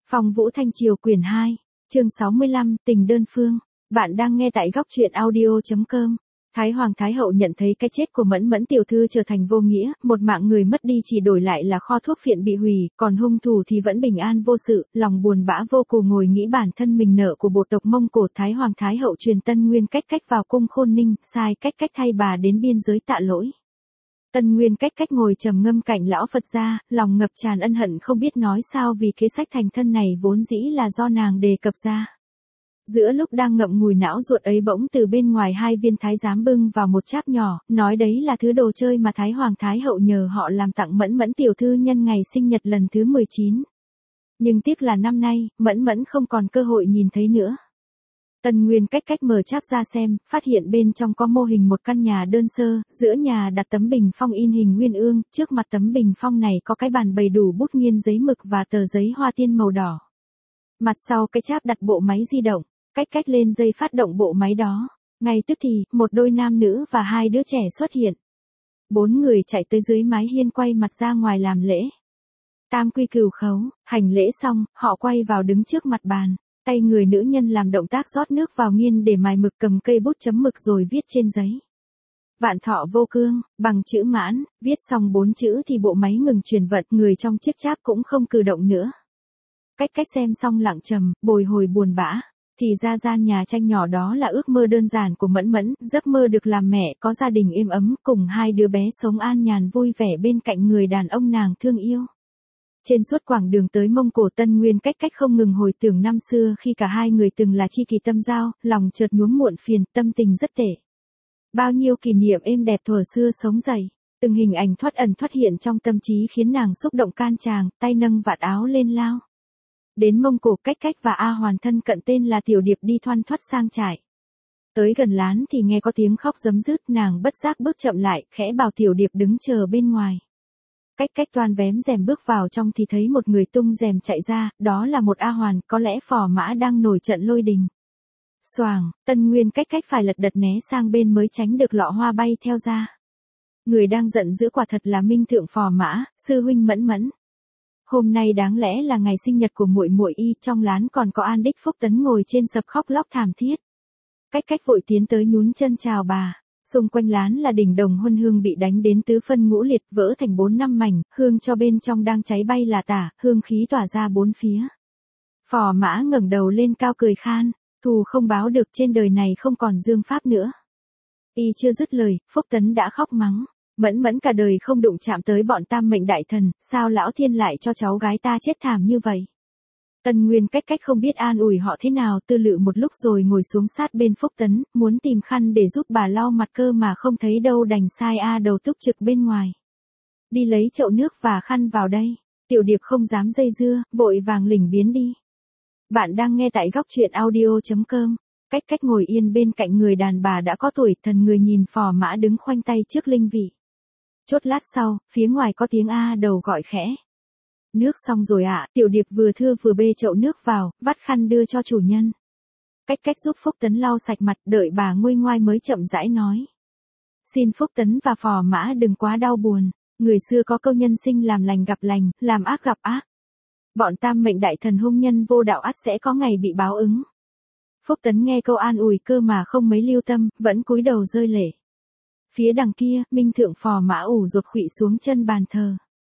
Phong Vũ Thanh Triều quyển 2, chương 65, tình đơn phương. Bạn đang nghe tại góc truyện audio.com. Thái Hoàng Thái Hậu nhận thấy cái chết của Mẫn Mẫn tiểu thư trở thành vô nghĩa, một mạng người mất đi chỉ đổi lại là kho thuốc phiện bị hủy, còn hung thủ thì vẫn bình an vô sự, lòng buồn bã vô cùng ngồi nghĩ bản thân mình nợ của bộ tộc Mông Cổ. Thái Hoàng Thái Hậu truyền Tân Nguyên Cách Cách vào cung Khôn Ninh, sai Cách Cách thay bà đến biên giới tạ lỗi. Tân Nguyên Cách Cách ngồi trầm ngâm cạnh lão Phật gia, lòng ngập tràn ân hận không biết nói sao vì kế sách thành thân này vốn dĩ là do nàng đề cập ra. Giữa lúc đang ngậm ngùi não ruột ấy bỗng từ bên ngoài hai viên thái giám bưng vào một cháp nhỏ, nói đấy là thứ đồ chơi mà Thái Hoàng Thái Hậu nhờ họ làm tặng Mẫn Mẫn tiểu thư nhân ngày sinh nhật lần thứ 19. Nhưng tiếc là năm nay, Mẫn Mẫn không còn cơ hội nhìn thấy nữa. Tân Nguyên Cách Cách mở cháp ra xem, phát hiện bên trong có mô hình một căn nhà đơn sơ, giữa nhà đặt tấm bình phong in hình nguyên ương, trước mặt tấm bình phong này có cái bàn bày đủ bút nghiên giấy mực và tờ giấy hoa tiên màu đỏ. Mặt sau cái cháp đặt bộ máy di động, Cách Cách lên dây phát động bộ máy đó. Ngay tức thì, một đôi nam nữ và hai đứa trẻ xuất hiện. 4 người chạy tới dưới mái hiên quay mặt ra ngoài làm lễ. Tam quy cửu khấu, hành lễ xong, họ quay vào đứng trước mặt bàn. Tay người nữ nhân làm động tác rót nước vào nghiên để mài mực, cầm cây bút chấm mực rồi viết trên giấy. Vạn thọ vô cương, bằng chữ mãn, viết xong 4 chữ thì bộ máy ngừng chuyển vận, người trong chiếc cháp cũng không cử động nữa. Cách Cách xem xong lặng trầm, bồi hồi buồn bã. Thì ra gian nhà tranh nhỏ đó là ước mơ đơn giản của Mẫn Mẫn, giấc mơ được làm mẹ, có gia đình êm ấm, cùng hai đứa bé sống an nhàn vui vẻ bên cạnh người đàn ông nàng thương yêu. Trên suốt quãng đường tới Mông Cổ, Tân Nguyên Cách Cách không ngừng hồi tưởng năm xưa khi cả hai người từng là tri kỷ tâm giao, lòng chợt nhuốm muộn phiền, tâm tình rất tệ. Bao nhiêu kỷ niệm êm đẹp thuở xưa sống dậy, từng hình ảnh thoát ẩn thoát hiện trong tâm trí khiến nàng xúc động can tràng, tay nâng vạt áo lên lao. Đến Mông Cổ, Cách Cách và A Hoàn thân cận tên là Tiểu Điệp đi thoăn thoắt sang trại. Tới gần lán thì nghe có tiếng khóc giấm dứt, nàng bất giác bước chậm lại, khẽ bảo Tiểu Điệp đứng chờ bên ngoài. Cách Cách toan vén rèm bước vào trong thì thấy một người tung rèm chạy ra, đó là một A Hoàn, có lẽ phò mã đang nổi trận lôi đình. Xoàng, Tân Nguyên Cách Cách phải lật đật né sang bên mới tránh được lọ hoa bay theo ra. Người đang giận dữ quả thật là Minh Thượng phò mã, sư huynh Mẫn Mẫn. Hôm nay đáng lẽ là ngày sinh nhật của muội muội y, trong lán còn có An Đích Phúc Tấn ngồi trên sập khóc lóc thảm thiết. Cách Cách vội tiến tới nhún chân chào bà. Xung quanh lán là đỉnh đồng huân hương bị đánh đến tứ phân ngũ liệt, vỡ thành 4-5 mảnh, hương cho bên trong đang cháy bay là tả, hương khí tỏa ra bốn phía. Phò mã ngẩng đầu lên cao cười khan, thù không báo được, trên đời này không còn dương pháp nữa. Y chưa dứt lời, Phúc Tấn đã khóc mắng. Mẫn Mẫn cả đời không đụng chạm tới bọn tam mệnh đại thần, sao lão thiên lại cho cháu gái ta chết thảm như vậy? Tân Nguyên Cách Cách không biết an ủi họ thế nào, tư lự một lúc rồi ngồi xuống sát bên Phúc Tấn, muốn tìm khăn để giúp bà lau mặt cơ mà không thấy đâu, đành sai A Đầu túc trực bên ngoài. Đi lấy chậu nước và khăn vào đây. Tiểu Điệp không dám dây dưa, vội vàng lỉnh biến đi. Bạn đang nghe tại góc truyện audio.com. Cách Cách ngồi yên bên cạnh người đàn bà đã có tuổi, thần người nhìn phò mã đứng khoanh tay trước linh vị. Chốt lát sau, phía ngoài có tiếng A Đầu gọi khẽ. Nước xong rồi ạ. Tiểu Điệp vừa thưa vừa bê chậu nước vào, vắt khăn đưa cho chủ nhân. Cách Cách giúp Phúc Tấn lau sạch mặt, đợi bà nguôi ngoai mới chậm rãi nói. Xin Phúc Tấn và phò mã đừng quá đau buồn. Người xưa có câu nhân sinh làm lành gặp lành, làm ác gặp ác. Bọn tam mệnh đại thần hung nhân vô đạo ắt sẽ có ngày bị báo ứng. Phúc Tấn nghe câu an ủi cơ mà không mấy lưu tâm, vẫn cúi đầu rơi lệ. Phía đằng kia, Minh Thượng phò mã ủ ruột khuỵu xuống chân bàn thờ.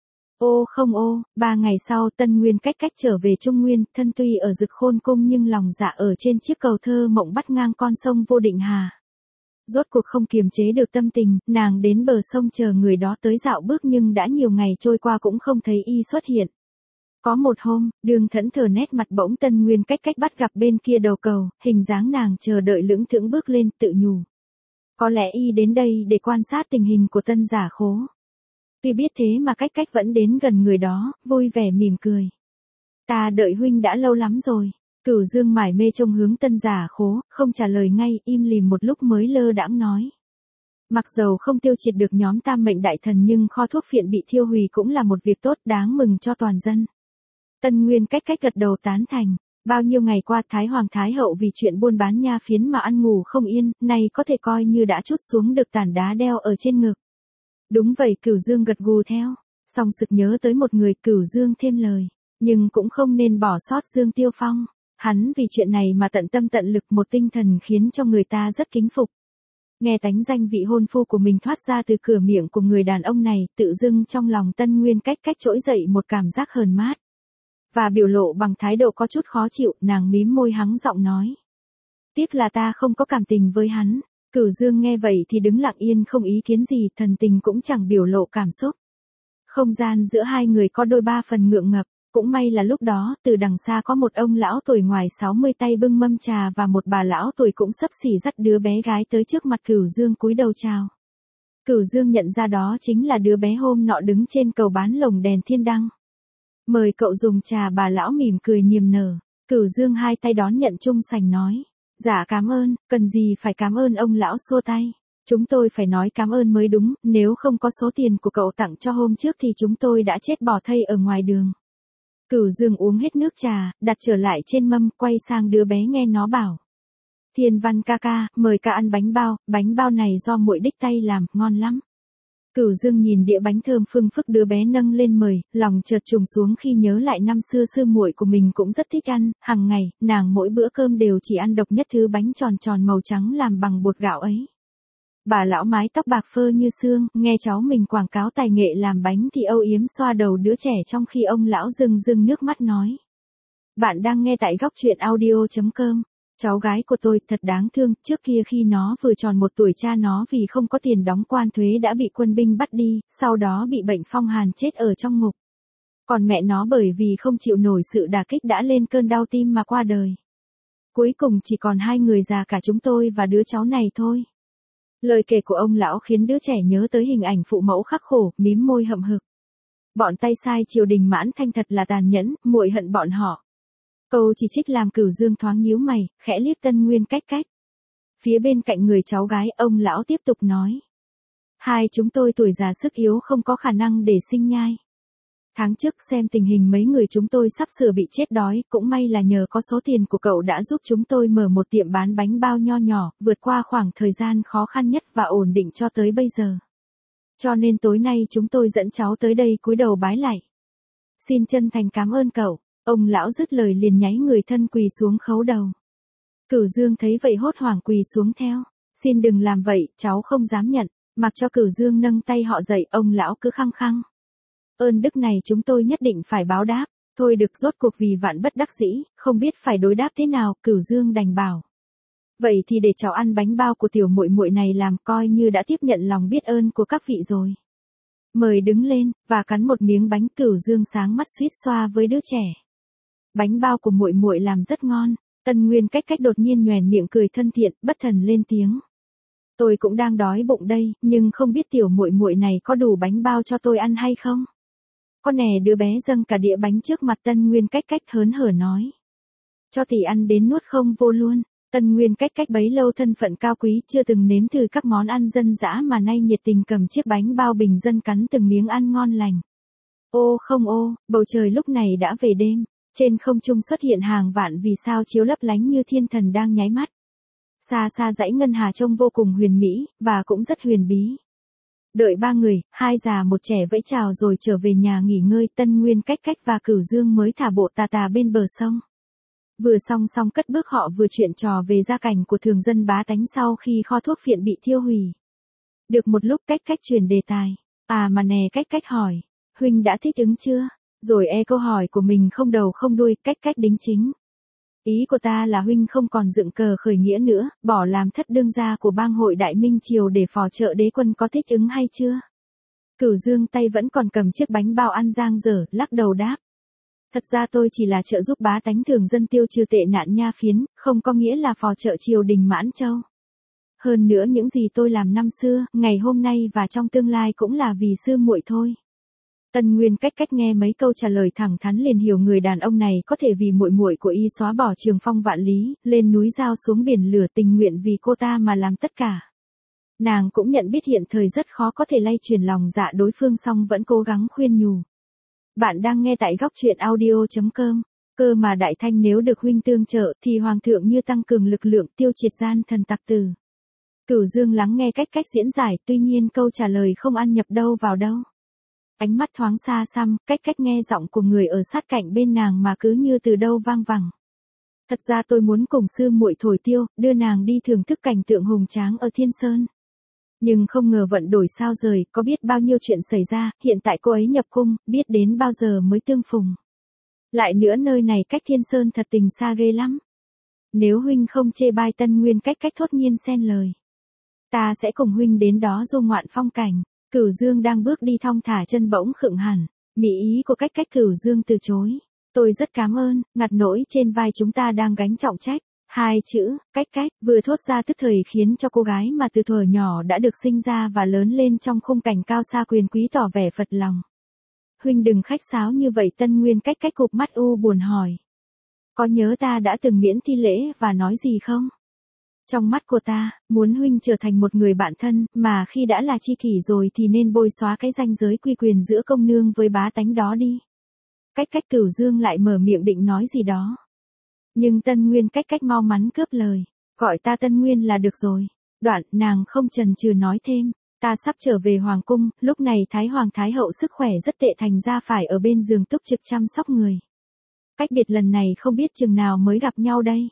Ô không ô, 3 ngày sau Tân Nguyên Cách Cách trở về Trung Nguyên, thân tuy ở Dực Khôn Cung nhưng lòng dạ ở trên chiếc cầu thơ mộng bắt ngang con sông Vô Định Hà. Rốt cuộc không kiềm chế được tâm tình, nàng đến bờ sông chờ người đó tới dạo bước nhưng đã nhiều ngày trôi qua cũng không thấy y xuất hiện. Có một hôm, Đường thẫn thờ nét mặt bỗng Tân Nguyên Cách Cách bắt gặp bên kia đầu cầu, hình dáng nàng chờ đợi lững thững bước lên, tự nhủ. Có lẽ y đến đây để quan sát tình hình của Tân Giả Khố. Tuy biết thế mà Cách Cách vẫn đến gần người đó, vui vẻ mỉm cười. Ta đợi huynh đã lâu lắm rồi. Cửu Dương mải mê trông hướng Tân Giả Khố, không trả lời ngay, im lìm một lúc mới lơ đãng nói. Mặc dầu không tiêu triệt được nhóm tam mệnh đại thần nhưng kho thuốc phiện bị thiêu hủy cũng là một việc tốt đáng mừng cho toàn dân. Tân Nguyên Cách Cách gật đầu tán thành. Bao nhiêu ngày qua Thái Hoàng Thái Hậu vì chuyện buôn bán nha phiến mà ăn ngủ không yên, nay có thể coi như đã trút xuống được tảng đá đeo ở trên ngực. Đúng vậy, Cửu Dương gật gù theo. Song sực nhớ tới một người, Cửu Dương thêm lời. Nhưng cũng không nên bỏ sót Dương Tiêu Phong. Hắn vì chuyện này mà tận tâm tận lực một tinh thần khiến cho người ta rất kính phục. Nghe tánh danh vị hôn phu của mình thoát ra từ cửa miệng của người đàn ông này, tự dưng trong lòng Tân Nguyên cách trỗi dậy một cảm giác hờn mát. Và biểu lộ bằng thái độ có chút khó chịu, nàng mím môi hắng giọng nói. Tiếc là ta không có cảm tình với hắn. Cửu Dương nghe vậy thì đứng lặng yên không ý kiến gì, thần tình cũng chẳng biểu lộ cảm xúc. Không gian giữa hai người có đôi ba phần ngượng ngập, cũng may là lúc đó, từ đằng xa có một ông lão tuổi ngoài 60 tay bưng mâm trà và một bà lão tuổi cũng xấp xỉ dắt đứa bé gái tới trước mặt Cửu Dương cúi đầu chào. Cửu Dương nhận ra đó chính là đứa bé hôm nọ đứng trên cầu bán lồng đèn thiên đăng. Mời cậu dùng trà, bà lão mỉm cười niềm nở. Cửu Dương hai tay đón nhận trung sành nói. Dạ cảm ơn, cần gì phải cảm ơn, ông lão xua tay. Chúng tôi phải nói cảm ơn mới đúng, nếu không có số tiền của cậu tặng cho hôm trước thì chúng tôi đã chết bỏ thây ở ngoài đường. Cửu Dương uống hết nước trà, đặt trở lại trên mâm, quay sang đứa bé nghe nó bảo. Thiên Văn ca ca, mời ca ăn bánh bao này do muội đích tay làm, ngon lắm. Cửu Dương nhìn đĩa bánh thơm phương phức đứa bé nâng lên mời, lòng chợt trùng xuống khi nhớ lại năm xưa sư muội của mình cũng rất thích ăn, hàng ngày, nàng mỗi bữa cơm đều chỉ ăn độc nhất thứ bánh tròn tròn màu trắng làm bằng bột gạo ấy. Bà lão mái tóc bạc phơ như xương, nghe cháu mình quảng cáo tài nghệ làm bánh thì âu yếm xoa đầu đứa trẻ trong khi ông lão rưng nước mắt nói. Bạn đang nghe tại góc truyện audio.com. Cháu gái của tôi thật đáng thương, trước kia khi nó vừa tròn 1 tuổi cha nó vì không có tiền đóng quan thuế đã bị quân binh bắt đi, sau đó bị bệnh phong hàn chết ở trong ngục. Còn mẹ nó bởi vì không chịu nổi sự đả kích đã lên cơn đau tim mà qua đời. Cuối cùng chỉ còn 2 người già cả chúng tôi và đứa cháu này thôi. Lời kể của ông lão khiến đứa trẻ nhớ tới hình ảnh phụ mẫu khắc khổ, mím môi hậm hực. Bọn tay sai triều đình Mãn Thanh thật là tàn nhẫn, muội hận bọn họ. Câu chỉ trích làm Cửu Dương thoáng nhíu mày, khẽ liếc Tân Nguyên cách. Phía bên cạnh người cháu gái, ông lão tiếp tục nói. Hai chúng tôi tuổi già sức yếu không có khả năng để sinh nhai. Tháng trước xem tình hình mấy người chúng tôi sắp sửa bị chết đói, cũng may là nhờ có số tiền của cậu đã giúp chúng tôi mở một tiệm bán bánh bao nho nhỏ, vượt qua khoảng thời gian khó khăn nhất và ổn định cho tới bây giờ. Cho nên tối nay chúng tôi dẫn cháu tới đây cúi đầu bái lạy. Xin chân thành cảm ơn cậu. Ông lão dứt lời liền nháy người thân quỳ xuống khấu đầu. Cửu Dương thấy vậy hốt hoảng quỳ xuống theo. Xin đừng làm vậy, cháu không dám nhận. Mặc cho Cửu Dương nâng tay họ dậy, ông lão cứ khăng khăng. Ơn đức này chúng tôi nhất định phải báo đáp. Thôi được, rốt cuộc vì vạn bất đắc dĩ, không biết phải đối đáp thế nào, Cửu Dương đành bảo. Vậy thì để cháu ăn bánh bao của tiểu muội muội này làm, coi như đã tiếp nhận lòng biết ơn của các vị rồi. Mời đứng lên, và cắn một miếng bánh. Cửu Dương sáng mắt suýt xoa với đứa trẻ. Bánh bao của muội muội làm rất ngon. Tân Nguyên cách đột nhiên nhoẻn miệng cười thân thiện, bất thần lên tiếng. Tôi cũng đang đói bụng đây, nhưng không biết tiểu muội muội này có đủ bánh bao cho tôi ăn hay không? Con nè, đứa bé dâng cả đĩa bánh trước mặt Tân Nguyên cách hớn hở nói. Cho thì ăn đến nuốt không vô luôn. Tân Nguyên cách bấy lâu thân phận cao quý chưa từng nếm thử các món ăn dân dã mà nay nhiệt tình cầm chiếc bánh bao bình dân cắn từng miếng ăn ngon lành. Ô không ô, bầu trời lúc này đã về đêm. Trên không trung xuất hiện hàng vạn vì sao chiếu lấp lánh như thiên thần đang nháy mắt. Xa xa dãy ngân hà trông vô cùng huyền mỹ, và cũng rất huyền bí. Đợi 3 người, 2 già 1 trẻ vẫy chào rồi trở về nhà nghỉ ngơi, Tân Nguyên cách và Cửu Dương mới thả bộ tà bên bờ sông. Vừa xong cất bước họ vừa chuyện trò về gia cảnh của thường dân bá tánh sau khi kho thuốc phiện bị thiêu hủy. Được một lúc cách chuyển đề tài. À mà nè, cách hỏi. Huynh đã thích ứng chưa? Rồi câu hỏi của mình không đầu không đuôi, cách đính chính. Ý của ta là huynh không còn dựng cờ khởi nghĩa nữa, bỏ làm thất đương gia của bang hội Đại Minh Triều để phò trợ đế quân, có thích ứng hay chưa? Cửu Dương tay vẫn còn cầm chiếc bánh bao ăn dang dở, lắc đầu đáp. Thật ra tôi chỉ là trợ giúp bá tánh thường dân tiêu trừ tệ nạn nha phiến, không có nghĩa là phò trợ triều đình Mãn Châu. Hơn nữa những gì tôi làm năm xưa, ngày hôm nay và trong tương lai cũng là vì sư muội thôi. Tân Nguyên cách nghe mấy câu trả lời thẳng thắn liền hiểu người đàn ông này có thể vì muội muội của y xóa bỏ trường phong vạn lý, lên núi dao xuống biển lửa, tình nguyện vì cô ta mà làm tất cả. Nàng cũng nhận biết hiện thời rất khó có thể lay truyền lòng dạ đối phương, song vẫn cố gắng khuyên nhủ. Bạn đang nghe tại góc truyện audio.com. Cơ mà đại thanh nếu được huynh tương trợ thì hoàng thượng như tăng cường lực lượng tiêu triệt gian thần tặc tử. Cửu Dương lắng nghe cách diễn giải, tuy nhiên câu trả lời không ăn nhập đâu vào đâu. Ánh mắt thoáng xa xăm, cách nghe giọng của người ở sát cạnh bên nàng mà cứ như từ đâu vang vẳng. Thật ra tôi muốn cùng sư muội thổi tiêu, đưa nàng đi thưởng thức cảnh tượng hùng tráng ở Thiên Sơn. Nhưng không ngờ vận đổi sao rời, có biết bao nhiêu chuyện xảy ra, hiện tại cô ấy nhập cung, biết đến bao giờ mới tương phùng. Lại nữa nơi này cách Thiên Sơn thật tình xa ghê lắm. Nếu huynh không chê bai Tân Nguyên cách thốt nhiên xen lời. Ta sẽ cùng huynh đến đó du ngoạn phong cảnh. Cửu Dương đang bước đi thong thả chân bỗng khựng hẳn. Mỹ ý của cách Cửu Dương từ chối. Tôi rất cảm ơn, ngặt nỗi trên vai chúng ta đang gánh trọng trách. Hai chữ, cách vừa thốt ra tức thời khiến cho cô gái mà từ thuở nhỏ đã được sinh ra và lớn lên trong khung cảnh cao xa quyền quý tỏ vẻ phật lòng. Huynh đừng khách sáo như vậy. Tân Nguyên cách cụp mắt u buồn hỏi. Có nhớ ta đã từng miễn thi lễ và nói gì không? Trong mắt của ta, muốn huynh trở thành một người bạn thân, mà khi đã là tri kỷ rồi thì nên bôi xóa cái ranh giới quy quyền giữa công nương với bá tánh đó đi. Cách Cửu Dương lại mở miệng định nói gì đó. Nhưng Tân Nguyên cách mau mắn cướp lời. Gọi ta Tân Nguyên là được rồi. Đoạn, nàng không chần chừ nói thêm. Ta sắp trở về Hoàng cung, lúc này Thái Hoàng Thái Hậu sức khỏe rất tệ thành ra phải ở bên giường túc trực chăm sóc người. Cách biệt lần này không biết chừng nào mới gặp nhau đây.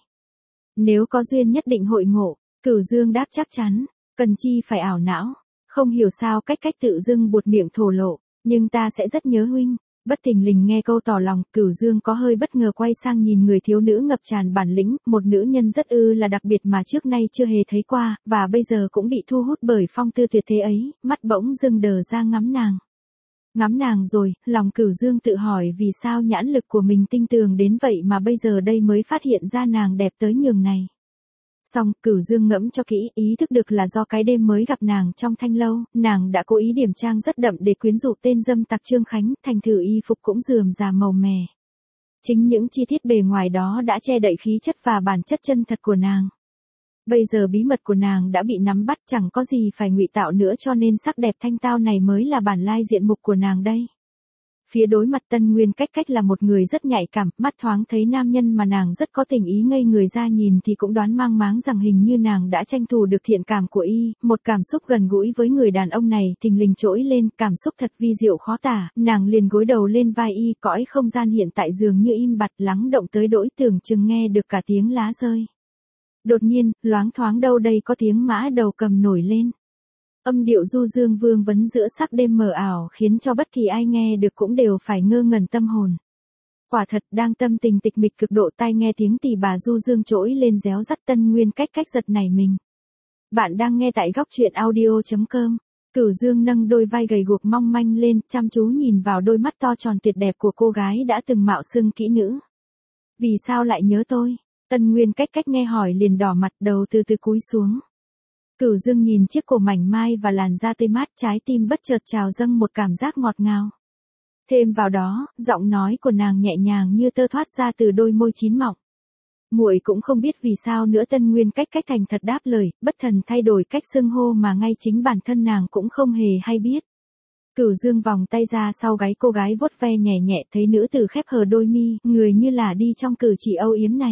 Nếu có duyên nhất định hội ngộ. Cửu Dương đáp chắc chắn. Cần chi phải ảo não. Không hiểu sao cách tự dưng buột miệng thổ lộ. Nhưng ta sẽ rất nhớ huynh. Bất thình lình nghe câu tỏ lòng, Cửu Dương có hơi bất ngờ quay sang nhìn người thiếu nữ ngập tràn bản lĩnh, một nữ nhân rất là đặc biệt mà trước nay chưa hề thấy qua, và bây giờ cũng bị thu hút bởi phong tư tuyệt thế ấy, mắt bỗng dưng đờ ra ngắm nàng. Ngắm nàng rồi, lòng Cửu Dương tự hỏi vì sao nhãn lực của mình tinh tường đến vậy mà bây giờ đây mới phát hiện ra nàng đẹp tới nhường này. Xong, Cửu Dương ngẫm cho kỹ, ý thức được là do cái đêm mới gặp nàng trong thanh lâu, nàng đã cố ý điểm trang rất đậm để quyến rũ tên dâm tặc Trương Khánh, thành thử y phục cũng rườm rà màu mè. Chính những chi tiết bề ngoài đó đã che đậy khí chất và bản chất chân thật của nàng. Bây giờ bí mật của nàng đã bị nắm bắt, chẳng có gì phải ngụy tạo nữa, cho nên sắc đẹp thanh tao này mới là bản lai diện mục của nàng đây. Phía đối mặt Tân Nguyên cách là một người rất nhạy cảm, mắt thoáng thấy nam nhân mà nàng rất có tình ý ngây người ra nhìn thì cũng đoán mang máng rằng hình như nàng đã tranh thủ được thiện cảm của y, một cảm xúc gần gũi với người đàn ông này thình lình trỗi lên, cảm xúc thật vi diệu khó tả, nàng liền gối đầu lên vai y, cõi không gian hiện tại dường như im bặt lắng động tới đỗi tưởng chừng nghe được cả tiếng lá rơi. Đột nhiên, loáng thoáng đâu đây có tiếng mã đầu cầm nổi lên. Âm điệu du dương vương vấn giữa sắc đêm mờ ảo khiến cho bất kỳ ai nghe được cũng đều phải ngơ ngẩn tâm hồn. Quả thật đang tâm tình tịch mịch cực độ, tai nghe tiếng tỳ bà du dương trỗi lên réo rắt. Tân Nguyên cách giật nảy mình. Bạn đang nghe tại góc truyện audio.com. Cửu Dương nâng đôi vai gầy guộc mong manh lên, chăm chú nhìn vào đôi mắt to tròn tuyệt đẹp của cô gái đã từng mạo xưng kỹ nữ. Vì sao lại nhớ tôi? Tân Nguyên cách nghe hỏi liền đỏ mặt, đầu từ từ cúi xuống. Cửu Dương nhìn chiếc cổ mảnh mai và làn da tươi mát, trái tim bất chợt trào dâng một cảm giác ngọt ngào. Thêm vào đó, giọng nói của nàng nhẹ nhàng như tơ thoát ra từ đôi môi chín mọng. Muội cũng không biết vì sao nữa. Tân Nguyên cách thành thật đáp lời, bất thần thay đổi cách xưng hô mà ngay chính bản thân nàng cũng không hề hay biết. Cửu Dương vòng tay ra sau gáy cô gái vuốt ve nhẹ nhẹ, thấy nữ tử khép hờ đôi mi, người như là đi trong cử chỉ âu yếm này.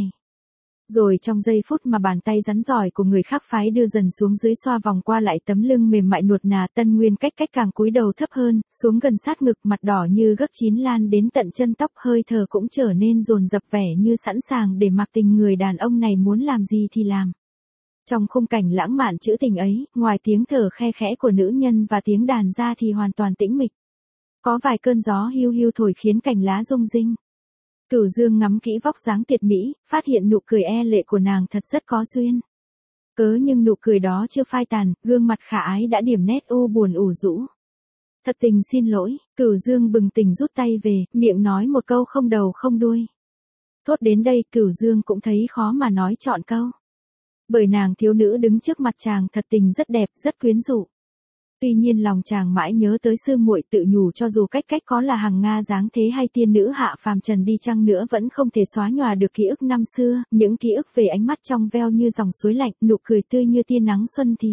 Rồi trong giây phút mà bàn tay rắn giỏi của người khác phái đưa dần xuống dưới xoa vòng qua lại tấm lưng mềm mại nuột nà, Tân Nguyên cách càng cúi đầu thấp hơn, xuống gần sát ngực, mặt đỏ như gấc chín lan đến tận chân tóc, hơi thở cũng trở nên dồn dập, vẻ như sẵn sàng để mặc tình người đàn ông này muốn làm gì thì làm. Trong khung cảnh lãng mạn trữ tình ấy, ngoài tiếng thở khe khẽ của nữ nhân và tiếng đàn ra thì hoàn toàn tĩnh mịch. Có vài cơn gió hiu hiu thổi khiến cành lá rung rinh. Cửu Dương ngắm kỹ vóc dáng tuyệt mỹ, phát hiện nụ cười e lệ của nàng thật rất có duyên. Nhưng nụ cười đó chưa phai tàn, gương mặt khả ái đã điểm nét u buồn ủ rũ. Thật tình xin lỗi. Cửu Dương bừng tỉnh rút tay về, miệng nói một câu không đầu không đuôi. Thốt đến đây, Cửu Dương cũng thấy khó mà nói trọn câu. Bởi nàng thiếu nữ đứng trước mặt chàng thật tình rất đẹp, rất quyến rũ. Tuy nhiên lòng chàng mãi nhớ tới sư muội, tự nhủ cho dù cách có là hằng Nga dáng thế hay tiên nữ hạ phàm trần đi chăng nữa vẫn không thể xóa nhòa được ký ức năm xưa, những ký ức về ánh mắt trong veo như dòng suối lạnh, nụ cười tươi như tia nắng xuân thì.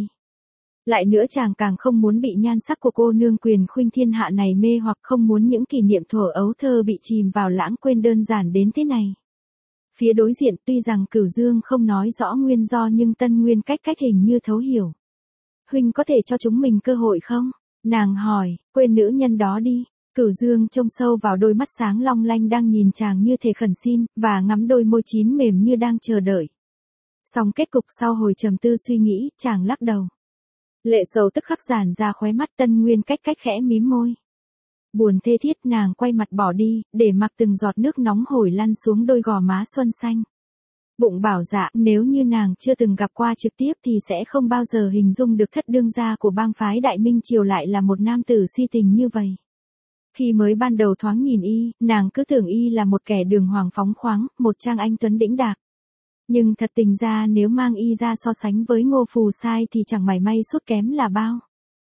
Lại nữa chàng càng không muốn bị nhan sắc của cô nương quyền khuynh thiên hạ này mê hoặc, không muốn những kỷ niệm thuở ấu thơ bị chìm vào lãng quên đơn giản đến thế này. Phía đối diện tuy rằng Cửu Dương không nói rõ nguyên do nhưng Tân Nguyên cách hình như thấu hiểu. Huynh có thể cho chúng mình cơ hội không? Nàng hỏi, quên nữ nhân đó đi. Cửu Dương trông sâu vào đôi mắt sáng long lanh đang nhìn chàng như thể khẩn xin, và ngắm đôi môi chín mềm như đang chờ đợi. Song kết cục sau hồi trầm tư suy nghĩ, chàng lắc đầu. Lệ sầu tức khắc giản ra khóe mắt. Tân Nguyên cách khẽ mím môi. Buồn thê thiết, nàng quay mặt bỏ đi, để mặc từng giọt nước nóng hổi lăn xuống đôi gò má xuân xanh. Bụng bảo dạ, nếu như nàng chưa từng gặp qua trực tiếp thì sẽ không bao giờ hình dung được thất đương gia của bang phái Đại Minh Triều lại là một nam tử si tình như vậy. Khi mới ban đầu thoáng nhìn y, nàng cứ tưởng y là một kẻ đường hoàng phóng khoáng, một trang anh tuấn đĩnh đạc. Nhưng thật tình ra nếu mang y ra so sánh với Ngô Phù Sai thì chẳng mảy may sút kém là bao.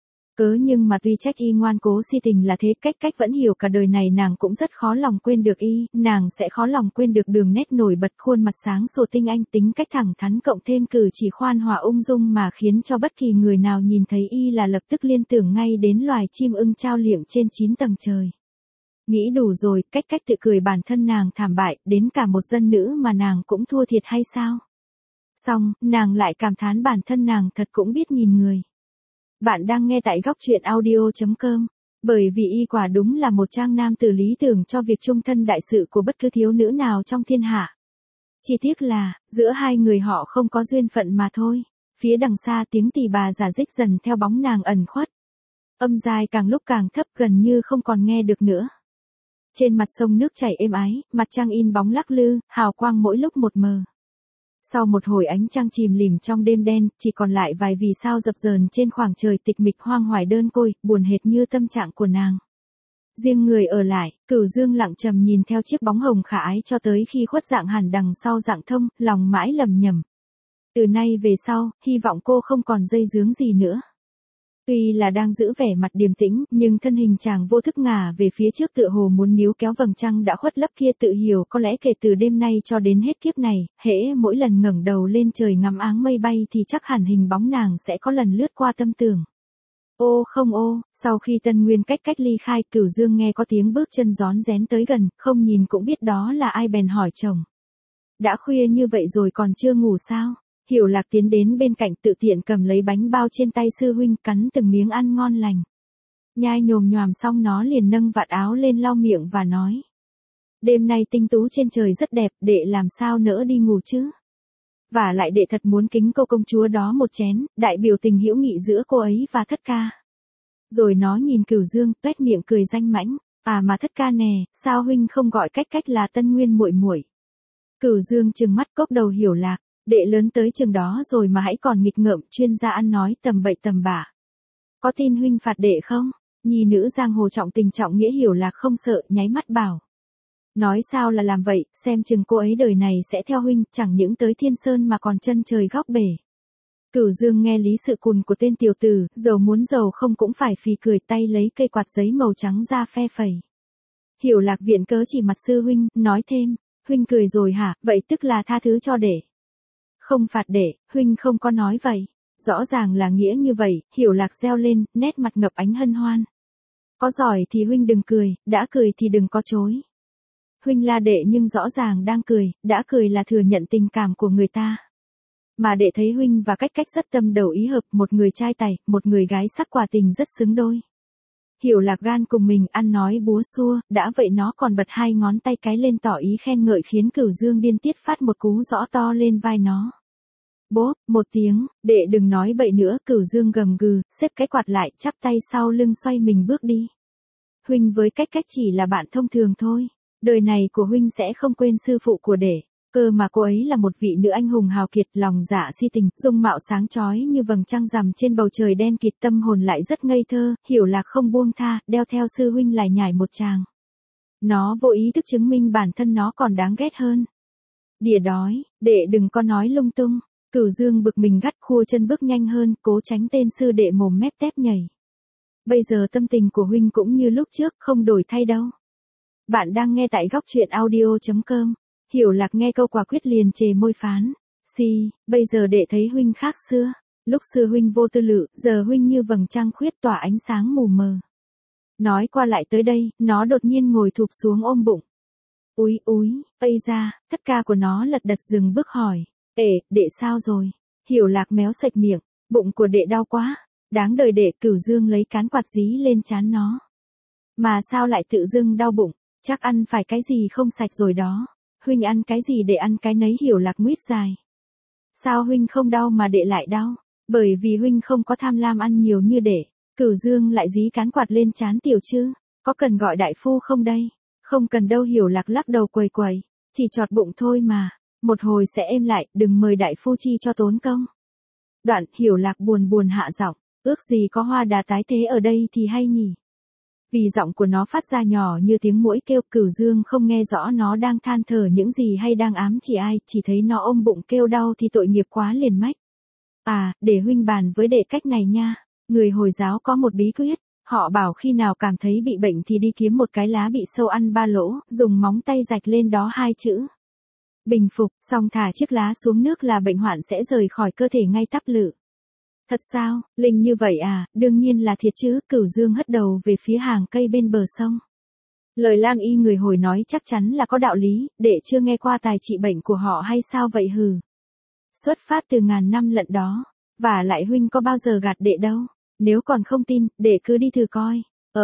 Nhưng mà tuy trách y ngoan cố si tình là thế, cách vẫn hiểu cả đời này nàng cũng rất khó lòng quên được y, nàng sẽ khó lòng quên được đường nét nổi bật khuôn mặt sáng sủa tinh anh, tính cách thẳng thắn cộng thêm cử chỉ khoan hòa ung dung mà khiến cho bất kỳ người nào nhìn thấy y là lập tức liên tưởng ngay đến loài chim ưng trao liệng trên 9 tầng trời. Nghĩ đủ rồi, cách tự cười bản thân nàng thảm bại, đến cả một dân nữ mà nàng cũng thua thiệt hay sao? Xong, nàng lại cảm thán bản thân nàng thật cũng biết nhìn người. Bạn đang nghe tại góc truyện audio.com. Bởi vì y quả đúng là một trang nam tử lý tưởng cho việc chung thân đại sự của bất cứ thiếu nữ nào trong thiên hạ. Chỉ tiếc là, giữa hai người họ không có duyên phận mà thôi. Phía đằng xa tiếng tỳ bà giả dích dần theo bóng nàng ẩn khuất. Âm dài càng lúc càng thấp gần như không còn nghe được nữa. Trên mặt sông nước chảy êm ái, mặt trăng in bóng lắc lư, hào quang mỗi lúc một mờ. Sau một hồi ánh trăng chìm lìm trong đêm đen, chỉ còn lại vài vì sao dập dờn trên khoảng trời tịch mịch hoang hoài đơn côi, buồn hệt như tâm trạng của nàng. Riêng người ở lại, Cửu Dương lặng trầm nhìn theo chiếc bóng hồng khả ái cho tới khi khuất dạng hẳn đằng sau dạng thông, lòng mãi lầm nhầm. Từ nay về sau, hy vọng cô không còn dây dướng gì nữa. Tuy là đang giữ vẻ mặt điềm tĩnh, nhưng thân hình chàng vô thức ngả về phía trước tựa hồ muốn níu kéo vầng trăng đã khuất lấp kia, tự hiểu có lẽ kể từ đêm nay cho đến hết kiếp này, hễ mỗi lần ngẩng đầu lên trời ngắm áng mây bay thì chắc hẳn hình bóng nàng sẽ có lần lướt qua tâm tưởng. Ô không ô, sau khi Tân Nguyên cách ly khai, Cửu Dương nghe có tiếng bước chân rón rén tới gần, không nhìn cũng biết đó là ai bèn hỏi chồng. Đã khuya như vậy rồi còn chưa ngủ sao? Hiểu Lạc tiến đến bên cạnh tự tiện cầm lấy bánh bao trên tay sư huynh, cắn từng miếng ăn ngon lành. Nhai nhồm nhoàm xong nó liền nâng vạt áo lên lau miệng và nói. Đêm nay tinh tú trên trời rất đẹp, đệ làm sao nỡ đi ngủ chứ? Và lại đệ thật muốn kính cô công chúa đó một chén, đại biểu tình hữu nghị giữa cô ấy và Thất ca. Rồi nó nhìn Cửu Dương, tuét miệng cười danh mãnh. À mà Thất ca nè, sao huynh không gọi cách là Tân Nguyên muội muội? Cửu Dương trừng mắt cốc đầu Hiểu Lạc. Đệ lớn tới chừng đó rồi mà hãy còn nghịch ngợm chuyên gia ăn nói tầm bậy tầm bạ. Có tin huynh phạt đệ không? Nhi nữ giang hồ trọng tình trọng nghĩa Hiểu Lạc không sợ, nháy mắt bảo. Nói sao là làm vậy, xem chừng cô ấy đời này sẽ theo huynh, chẳng những tới Thiên Sơn mà còn chân trời góc bể. Cửu Dương nghe lý sự cùn của tên tiểu tử, giàu muốn giàu không cũng phải phì cười, tay lấy cây quạt giấy màu trắng ra phe phẩy. Hiểu Lạc viện cớ chỉ mặt sư huynh, nói thêm, huynh cười rồi hả, vậy tức là tha thứ cho đệ. Không phạt đệ, huynh không có nói vậy. Rõ ràng là nghĩa như vậy, Hiểu Lạc reo lên, nét mặt ngập ánh hân hoan. Có giỏi thì huynh đừng cười, đã cười thì đừng có chối. Huynh là đệ nhưng rõ ràng đang cười, đã cười là thừa nhận tình cảm của người ta. Mà đệ thấy huynh và cách rất tâm đầu ý hợp, một người trai tài, một người gái sắc quả tình rất xứng đôi. Hiểu Lạc gan cùng mình ăn nói búa xua, đã vậy nó còn bật hai ngón tay cái lên tỏ ý khen ngợi khiến Cửu Dương điên tiết phát một cú rõ to lên vai nó. Bốp, một tiếng, đệ đừng nói bậy nữa, Cửu Dương gầm gừ, xếp cái quạt lại, chắp tay sau lưng xoay mình bước đi. Huynh với cách chỉ là bạn thông thường thôi, đời này của huynh sẽ không quên sư phụ của đệ. Cơ mà cô ấy là một vị nữ anh hùng hào kiệt, lòng dạ si tình, dung mạo sáng chói như vầng trăng rằm trên bầu trời đen kịt, tâm hồn lại rất ngây thơ, Hiểu Lạc không buông tha, đeo theo sư huynh lải nhải một tràng. Nó vô ý thức chứng minh bản thân nó còn đáng ghét hơn. Đỉa đói, đệ đừng có nói lung tung. Cửu Dương bực mình gắt, khua chân bước nhanh hơn, cố tránh tên sư đệ mồm mép tép nhảy. Bây giờ tâm tình của huynh cũng như lúc trước, không đổi thay đâu. Bạn đang nghe tại góc truyện audio.com. Hiểu Lạc nghe câu quả quyết liền chề môi phán. Bây giờ đệ thấy huynh khác xưa. Lúc xưa huynh vô tư lự, giờ huynh như vầng trăng khuyết tỏa ánh sáng mù mờ. Nói qua lại tới đây, nó đột nhiên ngồi thụp xuống ôm bụng. Úi, ây ra, Thất ca của nó lật đật dừng bước hỏi. Đệ sao rồi? Hiểu Lạc méo sạch miệng, bụng của đệ đau quá. Đáng đời đệ. Cửu Dương lấy cán quạt dí lên trán nó. Mà sao lại tự dưng đau bụng, chắc ăn phải cái gì không sạch rồi đó. Huynh ăn cái gì để ăn cái nấy, Hiểu Lạc nguyết dài. Sao huynh không đau mà đệ lại đau? Bởi vì huynh không có tham lam ăn nhiều như đệ. Cửu Dương lại dí cán quạt lên trán Tiểu Trư. Có cần gọi đại phu không đây? Không cần đâu, Hiểu Lạc lắc đầu quầy quầy. Chỉ chọt bụng thôi mà. Một hồi sẽ êm lại, đừng mời đại phu chi cho tốn công. Đoạn Hiểu Lạc buồn buồn hạ giọng. Ước gì có Hoa Đà tái thế ở đây thì hay nhỉ. Vì giọng của nó phát ra nhỏ như tiếng muỗi kêu. Cửu Dương không nghe rõ nó đang than thở những gì hay đang ám chỉ ai, chỉ thấy nó ôm bụng kêu đau thì tội nghiệp quá liền mách. À, để huynh bàn với đệ cách này nha. Người Hồi giáo có một bí quyết, họ bảo khi nào cảm thấy bị bệnh thì đi kiếm một cái lá bị sâu ăn 3 lỗ, dùng móng tay rạch lên đó 2 chữ. Bình phục, xong thả chiếc lá xuống nước là bệnh hoạn sẽ rời khỏi cơ thể ngay tắp lự. Thật sao, linh như vậy à? Đương nhiên là thiệt chứ. Cửu Dương hất đầu về phía hàng cây bên bờ sông. Lời lang y người Hồi nói chắc chắn là có đạo lý, đệ chưa nghe qua tài trị bệnh của họ hay sao vậy hừ? Xuất phát từ ngàn năm lận đó, và lại huynh có bao giờ gạt đệ đâu, nếu còn không tin, đệ cứ đi thử coi.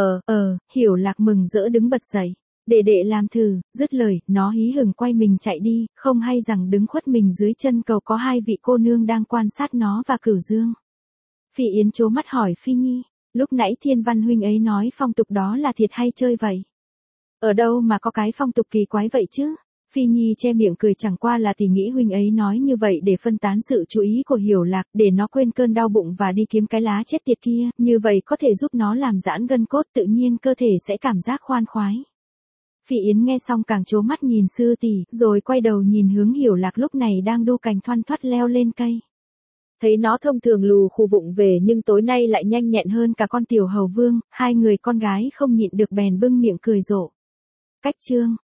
Hiểu Lạc mừng rỡ đứng bật dậy. Đệ làm thử, dứt lời, nó hí hửng quay mình chạy đi, không hay rằng đứng khuất mình dưới chân cầu có 2 vị cô nương đang quan sát nó và Cửu Dương. Phỉ Yến trố mắt hỏi Phi Nhi, lúc nãy Thiên Văn huynh ấy nói phong tục đó là thiệt hay chơi vậy? Ở đâu mà có cái phong tục kỳ quái vậy chứ? Phi Nhi che miệng cười, chẳng qua là thì nghĩ huynh ấy nói như vậy để phân tán sự chú ý của Hiểu Lạc, để nó quên cơn đau bụng và đi kiếm cái lá chết tiệt kia, như vậy có thể giúp nó làm giãn gân cốt, tự nhiên cơ thể sẽ cảm giác khoan khoái. Phỉ Yến nghe xong càng trố mắt nhìn sư tỷ, rồi quay đầu nhìn hướng Hiểu Lạc lúc này đang đu cành thoăn thoắt leo lên cây. Thấy nó thông thường lù khù vụng về nhưng tối nay lại nhanh nhẹn hơn cả con tiểu hầu vương, 2 người con gái không nhịn được bèn bưng miệng cười rộ. Cách chương